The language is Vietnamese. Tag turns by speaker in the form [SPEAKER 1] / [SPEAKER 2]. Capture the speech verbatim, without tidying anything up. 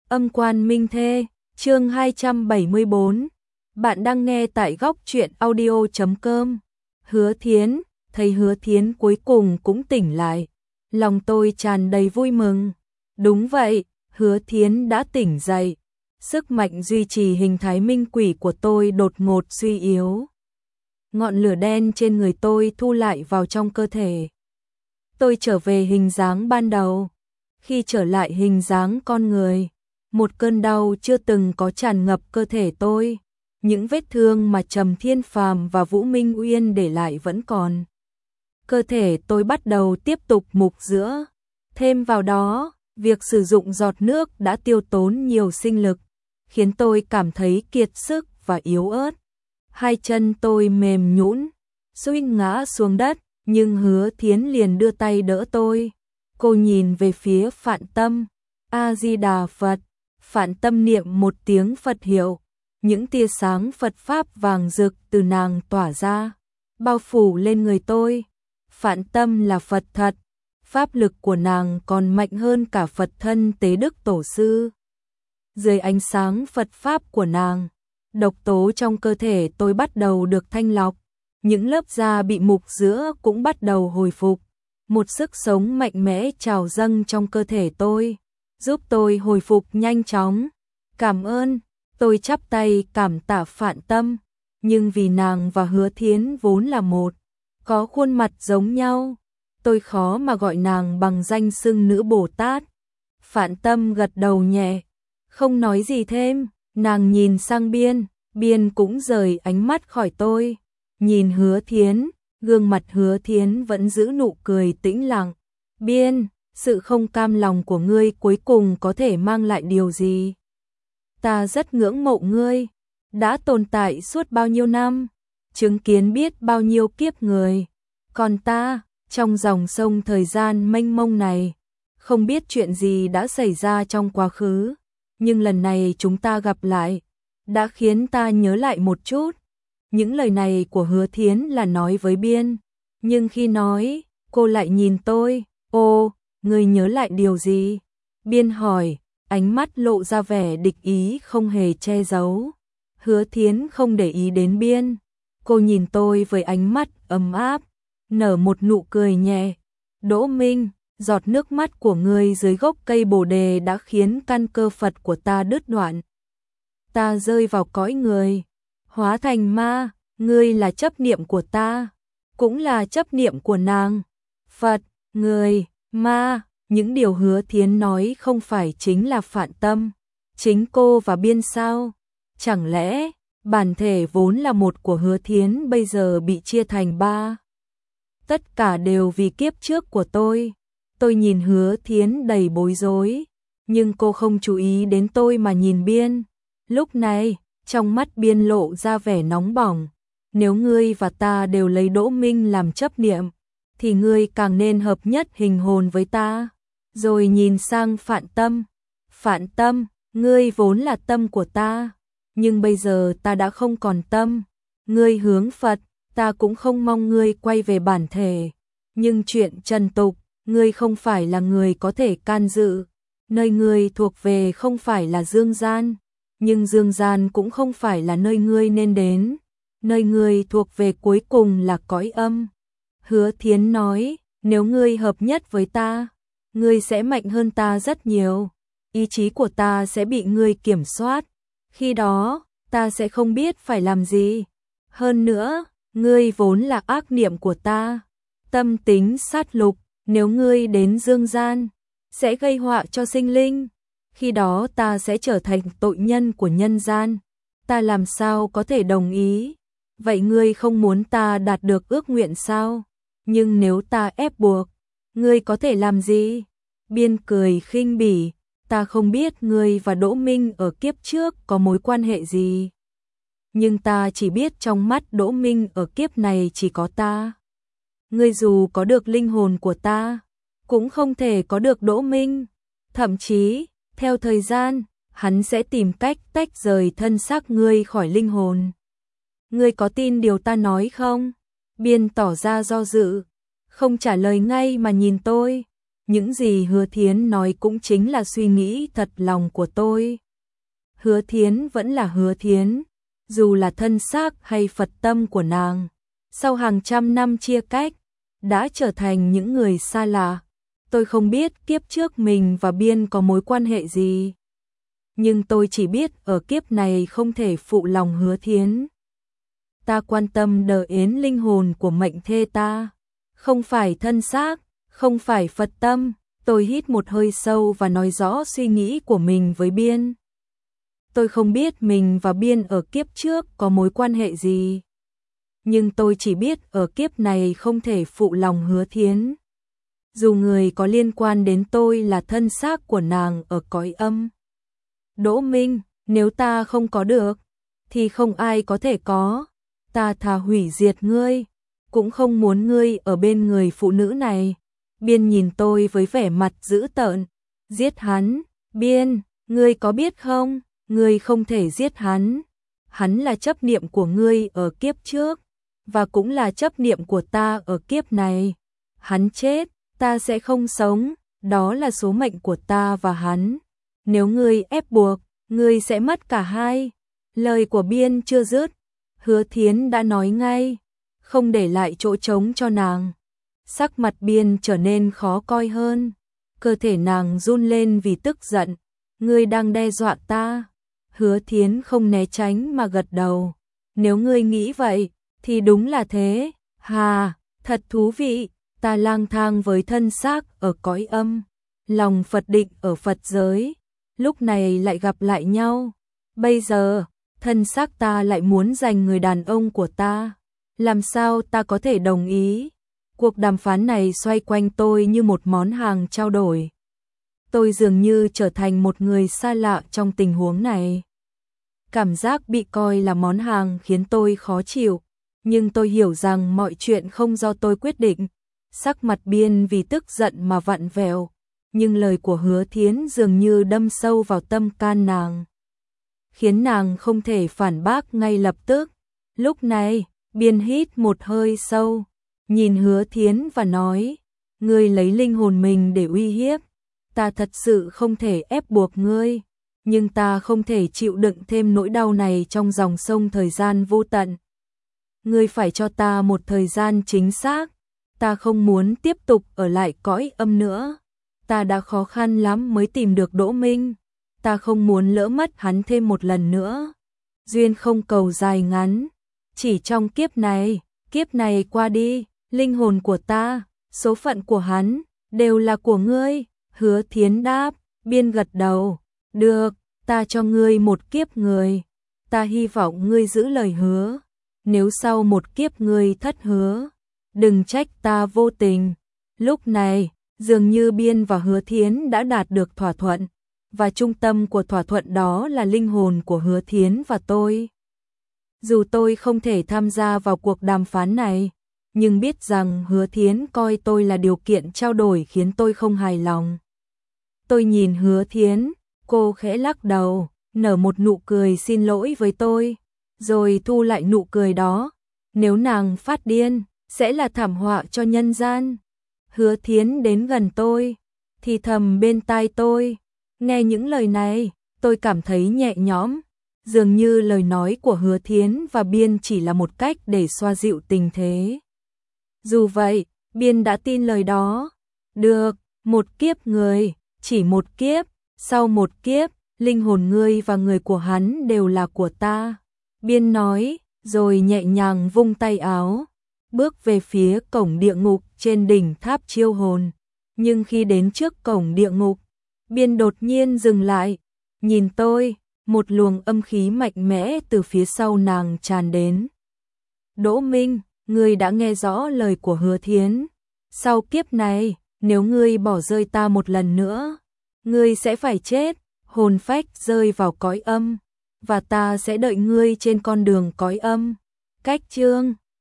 [SPEAKER 1] Âm quan minh thê, chương hai trăm bảy mươi bốn. Bạn đang nghe tại góc truyện audio chấm com. Hứa Thiến, thấy Hứa Thiến cuối cùng cũng tỉnh lại. Lòng tôi tràn đầy vui mừng. Đúng vậy, Hứa Thiến đã tỉnh dậy. Sức mạnh duy trì hình thái minh quỷ của tôi đột ngột suy yếu. Ngọn lửa đen trên người tôi thu lại vào trong cơ thể. Tôi trở về hình dáng ban đầu. Khi trở lại hình dáng con người, một cơn đau chưa từng có tràn ngập cơ thể tôi. Những vết thương mà Trầm Thiên Phàm và Vũ Minh Uyên để lại vẫn còn. Cơ thể tôi bắt đầu tiếp tục mục rữa. Thêm vào đó, việc sử dụng giọt nước đã tiêu tốn nhiều sinh lực, khiến tôi cảm thấy kiệt sức và yếu ớt. Hai chân tôi mềm nhũn, suýt ngã xuống đất, nhưng Hứa Thiến liền đưa tay đỡ tôi. Cô nhìn về phía Phạn Tâm. A Di Đà Phật. Phạn Tâm niệm một tiếng Phật hiệu. Những tia sáng Phật pháp vàng rực từ nàng tỏa ra, bao phủ lên người tôi. Phạn Tâm là Phật thật, pháp lực của nàng còn mạnh hơn cả Phật thân Tế Đức Tổ sư. Dưới ánh sáng Phật pháp của nàng, độc tố trong cơ thể tôi bắt đầu được thanh lọc, những lớp da bị mục rữa cũng bắt đầu hồi phục. Một sức sống mạnh mẽ trào dâng trong cơ thể tôi, giúp tôi hồi phục nhanh chóng. Cảm ơn, tôi chắp tay cảm tạ Phạn Tâm, nhưng vì nàng và Hứa Thiến vốn là một, có khuôn mặt giống nhau, tôi khó mà gọi nàng bằng danh xưng nữ Bồ Tát. Phạn Tâm gật đầu nhẹ, không nói gì thêm, nàng nhìn sang Biên, Biên cũng rời ánh mắt khỏi tôi, nhìn Hứa Thiến. Gương mặt Hứa Thiến vẫn giữ nụ cười tĩnh lặng. Biên, sự không cam lòng của ngươi cuối cùng có thể mang lại điều gì? Ta rất ngưỡng mộ ngươi, đã tồn tại suốt bao nhiêu năm, chứng kiến biết bao nhiêu kiếp người. Còn ta, trong dòng sông thời gian mênh mông này, không biết chuyện gì đã xảy ra trong quá khứ, nhưng lần này chúng ta gặp lại, đã khiến ta nhớ lại một chút. Những lời này của Hứa Thiến là nói với Biên, nhưng khi nói, cô lại nhìn tôi. Ô, ngươi nhớ lại điều gì? Biên hỏi, ánh mắt lộ ra vẻ địch ý không hề che giấu. Hứa Thiến không để ý đến Biên, cô nhìn tôi với ánh mắt ấm áp, nở một nụ cười nhẹ. Đỗ Minh, giọt nước mắt của ngươi dưới gốc cây bồ đề đã khiến căn cơ Phật của ta đứt đoạn. Ta rơi vào cõi người, hóa thành ma, ngươi là chấp niệm của ta, cũng là chấp niệm của nàng. Phật, người, ma, những điều Hứa Thiến nói không phải chính là Phạn Tâm, chính cô và Biên sao? Chẳng lẽ, bản thể vốn là một của Hứa Thiến bây giờ bị chia thành ba? Tất cả đều vì kiếp trước của tôi. Tôi nhìn Hứa Thiến đầy bối rối, nhưng cô không chú ý đến tôi mà nhìn Biên. Lúc này, trong mắt Biên lộ ra vẻ nóng bỏng. Nếu ngươi và ta đều lấy Đỗ Minh làm chấp niệm, thì ngươi càng nên hợp nhất hình hồn với ta. Rồi nhìn sang Phạn Tâm. Phạn Tâm, ngươi vốn là tâm của ta, nhưng bây giờ ta đã không còn tâm. Ngươi hướng Phật, ta cũng không mong ngươi quay về bản thể. Nhưng chuyện trần tục, ngươi không phải là người có thể can dự. Nơi ngươi thuộc về không phải là dương gian, nhưng dương gian cũng không phải là nơi ngươi nên đến. Nơi ngươi thuộc về cuối cùng là cõi âm. Hứa Thiến nói, nếu ngươi hợp nhất với ta, ngươi sẽ mạnh hơn ta rất nhiều. Ý chí của ta sẽ bị ngươi kiểm soát. Khi đó, ta sẽ không biết phải làm gì. Hơn nữa, ngươi vốn là ác niệm của ta. Tâm tính sát lục, nếu ngươi đến dương gian, sẽ gây họa cho sinh linh. Khi đó ta sẽ trở thành tội nhân của nhân gian. Ta làm sao có thể đồng ý? Vậy ngươi không muốn ta đạt được ước nguyện sao? Nhưng nếu ta ép buộc, ngươi có thể làm gì? Biên cười khinh bỉ, ta không biết ngươi và Đỗ Minh ở kiếp trước có mối quan hệ gì. Nhưng ta chỉ biết trong mắt Đỗ Minh ở kiếp này chỉ có ta. Ngươi dù có được linh hồn của ta, cũng không thể có được Đỗ Minh. Thậm chí, theo thời gian, hắn sẽ tìm cách tách rời thân xác ngươi khỏi linh hồn. Ngươi có tin điều ta nói không? Biên tỏ ra do dự, không trả lời ngay mà nhìn tôi. những gì Hứa Thiến nói cũng chính là suy nghĩ thật lòng của tôi. Hứa Thiến vẫn là Hứa Thiến, dù là thân xác hay Phật tâm của nàng, sau hàng trăm năm chia cách, đã trở thành những người xa lạ. Tôi không biết kiếp trước mình và Biên có mối quan hệ gì, nhưng tôi chỉ biết ở kiếp này không thể phụ lòng Hứa Thiến. Ta quan tâm đời yến linh hồn của mệnh thê ta, không phải thân xác, không phải Phật tâm. Tôi hít một hơi sâu và nói rõ suy nghĩ của mình với Biên. Tôi không biết mình và Biên ở kiếp trước có mối quan hệ gì, nhưng tôi chỉ biết ở kiếp này không thể phụ lòng Hứa Thiến. Dù người có liên quan đến tôi là thân xác của nàng ở cõi âm. Đỗ Minh, nếu ta không có được, thì không ai có thể có. Ta thà hủy diệt ngươi, cũng không muốn ngươi ở bên người phụ nữ này. Biên nhìn tôi với vẻ mặt dữ tợn. Giết hắn, Biên, ngươi có biết không, ngươi không thể giết hắn. Hắn là chấp niệm của ngươi ở kiếp trước, và cũng là chấp niệm của ta ở kiếp này. Hắn chết, ta sẽ không sống, đó là số mệnh của ta và hắn. Nếu ngươi ép buộc, ngươi sẽ mất cả hai. Lời của Biên chưa dứt, Hứa Thiến đã nói ngay, không để lại chỗ trống cho nàng. Sắc mặt Biên trở nên khó coi hơn, cơ thể nàng run lên vì tức giận. Ngươi đang đe dọa ta. Hứa Thiến không né tránh mà gật đầu. Nếu ngươi nghĩ vậy, thì đúng là thế. Hà, thật thú vị, ta lang thang với thân xác ở cõi âm, lòng Phật định ở Phật giới, lúc này lại gặp lại nhau. Bây giờ, thân xác ta lại muốn giành người đàn ông của ta. Làm sao ta có thể đồng ý? Cuộc đàm phán này xoay quanh tôi như một món hàng trao đổi. Tôi dường như trở thành một người xa lạ trong tình huống này. Cảm giác bị coi là món hàng khiến tôi khó chịu, nhưng tôi hiểu rằng mọi chuyện không do tôi quyết định. Sắc mặt Biên vì tức giận mà vặn vẹo, nhưng lời của Hứa Thiến dường như đâm sâu vào tâm can nàng, khiến nàng không thể phản bác ngay lập tức. Lúc này, Biên hít một hơi sâu, nhìn Hứa Thiến và nói, ngươi lấy linh hồn mình để uy hiếp, ta thật sự không thể ép buộc ngươi, nhưng ta không thể chịu đựng thêm nỗi đau này trong dòng sông thời gian vô tận. Ngươi phải cho ta một thời gian chính xác, ta không muốn tiếp tục ở lại cõi âm nữa. Ta đã khó khăn lắm mới tìm được Đỗ Minh, ta không muốn lỡ mất hắn thêm một lần nữa. Duyên không cầu dài ngắn, chỉ trong kiếp này, kiếp này qua đi, linh hồn của ta, số phận của hắn, đều là của ngươi. Hứa Thiến đáp. Biên gật đầu. Được, ta cho ngươi một kiếp người, ta hy vọng ngươi giữ lời hứa. Nếu sau một kiếp ngươi thất hứa, đừng trách ta vô tình. Lúc này, dường như Biên và Hứa Thiến đã đạt được thỏa thuận, và trung tâm của thỏa thuận đó là linh hồn của Hứa Thiến và tôi. Dù tôi không thể tham gia vào cuộc đàm phán này, nhưng biết rằng Hứa Thiến coi tôi là điều kiện trao đổi khiến tôi không hài lòng. Tôi nhìn Hứa Thiến, cô khẽ lắc đầu, nở một nụ cười xin lỗi với tôi, rồi thu lại nụ cười đó. Nếu nàng phát điên, sẽ là thảm họa cho nhân gian. Hứa Thiến đến gần tôi, thì thầm bên tai tôi. Nghe những lời này, tôi cảm thấy nhẹ nhõm, dường như lời nói của Hứa Thiến và Biên chỉ là một cách để xoa dịu tình thế. Dù vậy, Biên đã tin lời đó. Được, một kiếp người, chỉ một kiếp, sau một kiếp, linh hồn ngươi và người của hắn đều là của ta. Biên nói, rồi nhẹ nhàng vung tay áo, bước về phía cổng địa ngục trên đỉnh tháp chiêu hồn. Nhưng khi đến trước cổng địa ngục, Biên đột nhiên dừng lại, nhìn tôi, một luồng âm khí mạnh mẽ từ phía sau nàng tràn đến. Đỗ Minh, ngươi đã nghe rõ lời của Hứa Thiến. Sau kiếp này, nếu ngươi bỏ rơi ta một lần nữa, ngươi sẽ phải chết, hồn phách rơi vào cõi âm, và ta sẽ đợi ngươi trên con đường cõi âm. Cách chương